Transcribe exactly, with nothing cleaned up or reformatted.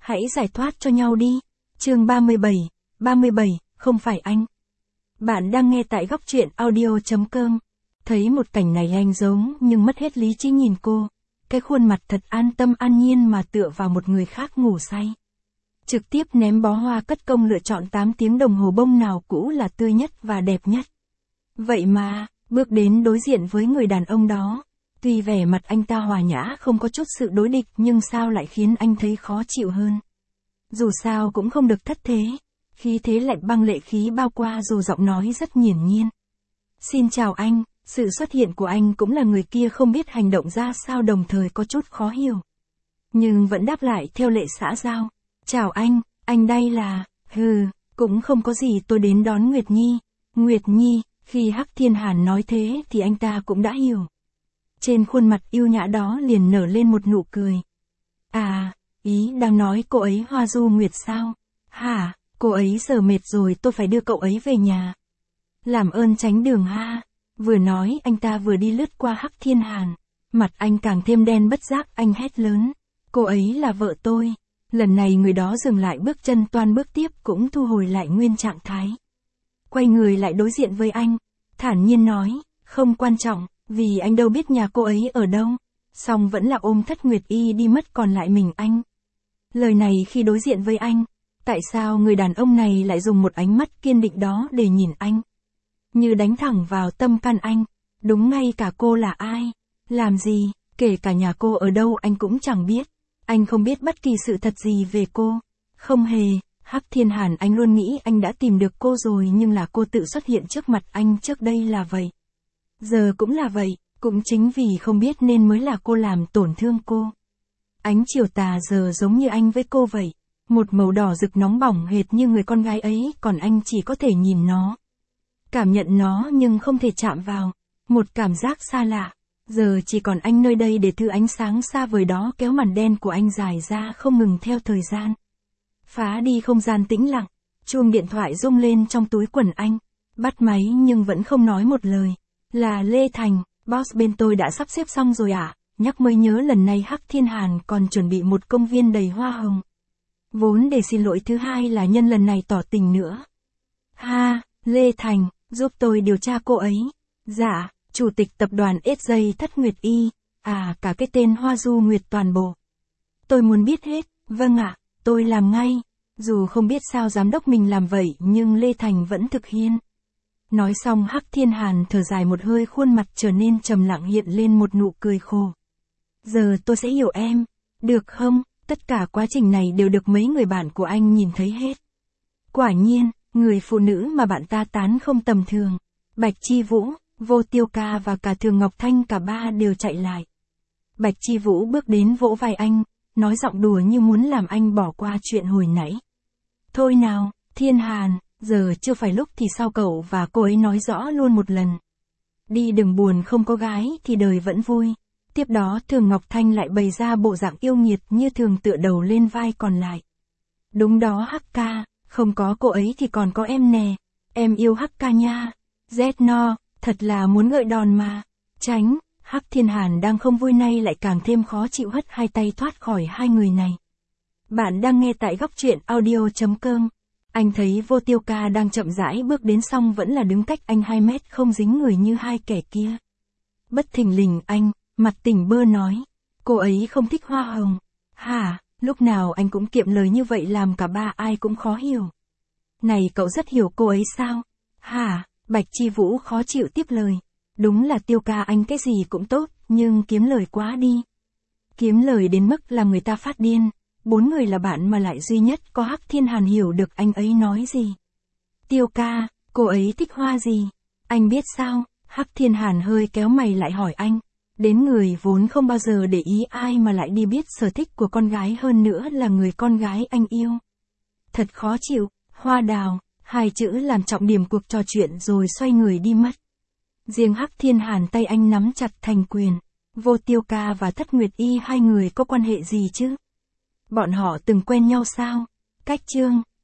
Hãy giải thoát cho nhau đi. Chương ba mươi bảy, ba mươi bảy, không phải anh. Bạn đang nghe tại góc truyện audio.com. Thấy một cảnh này anh giống nhưng mất hết lý trí nhìn cô. Cái khuôn mặt thật an tâm an nhiên mà tựa vào một người khác ngủ say. Trực tiếp ném bó hoa cất công lựa chọn tám tiếng đồng hồ bông nào cũ là tươi nhất và đẹp nhất. Vậy mà, bước đến đối diện với người đàn ông đó. Tuy vẻ mặt anh ta hòa nhã không có chút sự đối địch nhưng sao lại khiến anh thấy khó chịu hơn. Dù sao cũng không được thất thế. Khí thế lạnh băng lệ khí bao qua dù giọng nói rất hiển nhiên. Xin chào anh, sự xuất hiện của anh cũng là người kia không biết hành động ra sao đồng thời có chút khó hiểu. Nhưng vẫn đáp lại theo lệ xã giao. Chào anh, anh đây là, hừ, cũng không có gì tôi đến đón Nguyệt Nhi. Nguyệt Nhi, khi Hắc Thiên Hàn nói thế thì anh ta cũng đã hiểu. Trên khuôn mặt yêu nhã đó liền nở lên một nụ cười. À, ý đang nói cô ấy Hoa Du Nguyệt sao? Hả, cô ấy giờ mệt rồi tôi phải đưa cậu ấy về nhà. Làm ơn tránh đường ha. Vừa nói anh ta vừa đi lướt qua Hắc Thiên Hàn. Mặt anh càng thêm đen bất giác anh hét lớn. Cô ấy là vợ tôi. Lần này người đó dừng lại bước chân toan bước tiếp cũng thu hồi lại nguyên trạng thái. Quay người lại đối diện với anh. Thản nhiên nói, không quan trọng, vì anh đâu biết nhà cô ấy ở đâu. Xong vẫn là ôm Thất Nguyệt Y đi mất còn lại mình anh. Lời này khi đối diện với anh. Tại sao người đàn ông này lại dùng một ánh mắt kiên định đó để nhìn anh? Như đánh thẳng vào tâm can anh. Đúng ngay cả cô là ai? Làm gì? Kể cả nhà cô ở đâu anh cũng chẳng biết. Anh không biết bất kỳ sự thật gì về cô. Không hề, Hắc Thiên Hàn anh luôn nghĩ anh đã tìm được cô rồi nhưng là cô tự xuất hiện trước mặt anh trước đây là vậy. Giờ cũng là vậy, cũng chính vì không biết nên mới là cô làm tổn thương cô. Ánh chiều tà giờ giống như anh với cô vậy. Một màu đỏ rực nóng bỏng hệt như người con gái ấy còn anh chỉ có thể nhìn nó. Cảm nhận nó nhưng không thể chạm vào. Một cảm giác xa lạ. Giờ chỉ còn anh nơi đây để thứ ánh sáng xa vời đó kéo màn đen của anh dài ra không ngừng theo thời gian. Phá đi không gian tĩnh lặng. Chuông điện thoại rung lên trong túi quần anh. Bắt máy nhưng vẫn không nói một lời. Là Lê Thành, boss bên tôi đã sắp xếp xong rồi ạ. À? Nhắc mới nhớ lần này Hắc Thiên Hàn còn chuẩn bị một công viên đầy hoa hồng. Vốn để xin lỗi thứ hai là nhân lần này tỏ tình nữa. Ha, Lê Thành, giúp tôi điều tra cô ấy. Dạ, chủ tịch tập đoàn ét gi Thất Nguyệt Y. À, cả cái tên Hoa Du Nguyệt toàn bộ. Tôi muốn biết hết, vâng ạ, tôi làm ngay. Dù không biết sao giám đốc mình làm vậy nhưng Lê Thành vẫn thực hiện. Nói xong Hắc Thiên Hàn thở dài một hơi khuôn mặt trở nên trầm lặng hiện lên một nụ cười khổ. Giờ tôi sẽ hiểu em, được không? Tất cả quá trình này đều được mấy người bạn của anh nhìn thấy hết. Quả nhiên, người phụ nữ mà bạn ta tán không tầm thường. Bạch Chi Vũ, Vô Tiêu Ca và cả Thường Ngọc Thanh cả ba đều chạy lại. Bạch Chi Vũ bước đến vỗ vai anh, nói giọng đùa như muốn làm anh bỏ qua chuyện hồi nãy. Thôi nào, Thiên Hàn, giờ chưa phải lúc thì sao cậu và cô ấy nói rõ luôn một lần. Đi đừng buồn không có gái thì đời vẫn vui. Tiếp đó Thường Ngọc Thanh lại bày ra bộ dạng yêu nghiệt như thường tựa đầu lên vai còn lại. Đúng đó Hắc ca, không có cô ấy thì còn có em nè. Em yêu Hắc ca nha. Z no, thật là muốn gợi đòn mà. Tránh, Hắc Thiên Hàn đang không vui nay lại càng thêm khó chịu hất hai tay thoát khỏi hai người này. Bạn đang nghe tại góc truyện audio.com. Anh thấy Vô Tiêu Ca đang chậm rãi bước đến xong vẫn là đứng cách anh hai mét không dính người như hai kẻ kia. Bất thình lình anh, mặt tỉnh bơ nói. Cô ấy không thích hoa hồng. Hả, lúc nào anh cũng kiệm lời như vậy làm cả ba ai cũng khó hiểu. Này cậu rất hiểu cô ấy sao? Hả, Bạch Chi Vũ khó chịu tiếp lời. Đúng là Tiêu Ca anh cái gì cũng tốt, nhưng kiếm lời quá đi. Kiếm lời đến mức làm người ta phát điên. Bốn người là bạn mà lại duy nhất có Hắc Thiên Hàn hiểu được anh ấy nói gì. Tiêu Ca, cô ấy thích hoa gì? Anh biết sao? Hắc Thiên Hàn hơi kéo mày lại hỏi anh. Đến người vốn không bao giờ để ý ai mà lại đi biết sở thích của con gái hơn nữa là người con gái anh yêu. Thật khó chịu, hoa đào, hai chữ làm trọng điểm cuộc trò chuyện rồi xoay người đi mất. Riêng Hắc Thiên Hàn tay anh nắm chặt thành quyền. Vô Tiêu Ca và Thất Nguyệt Y hai người có quan hệ gì chứ? Bọn họ từng quen nhau sao? Cách chương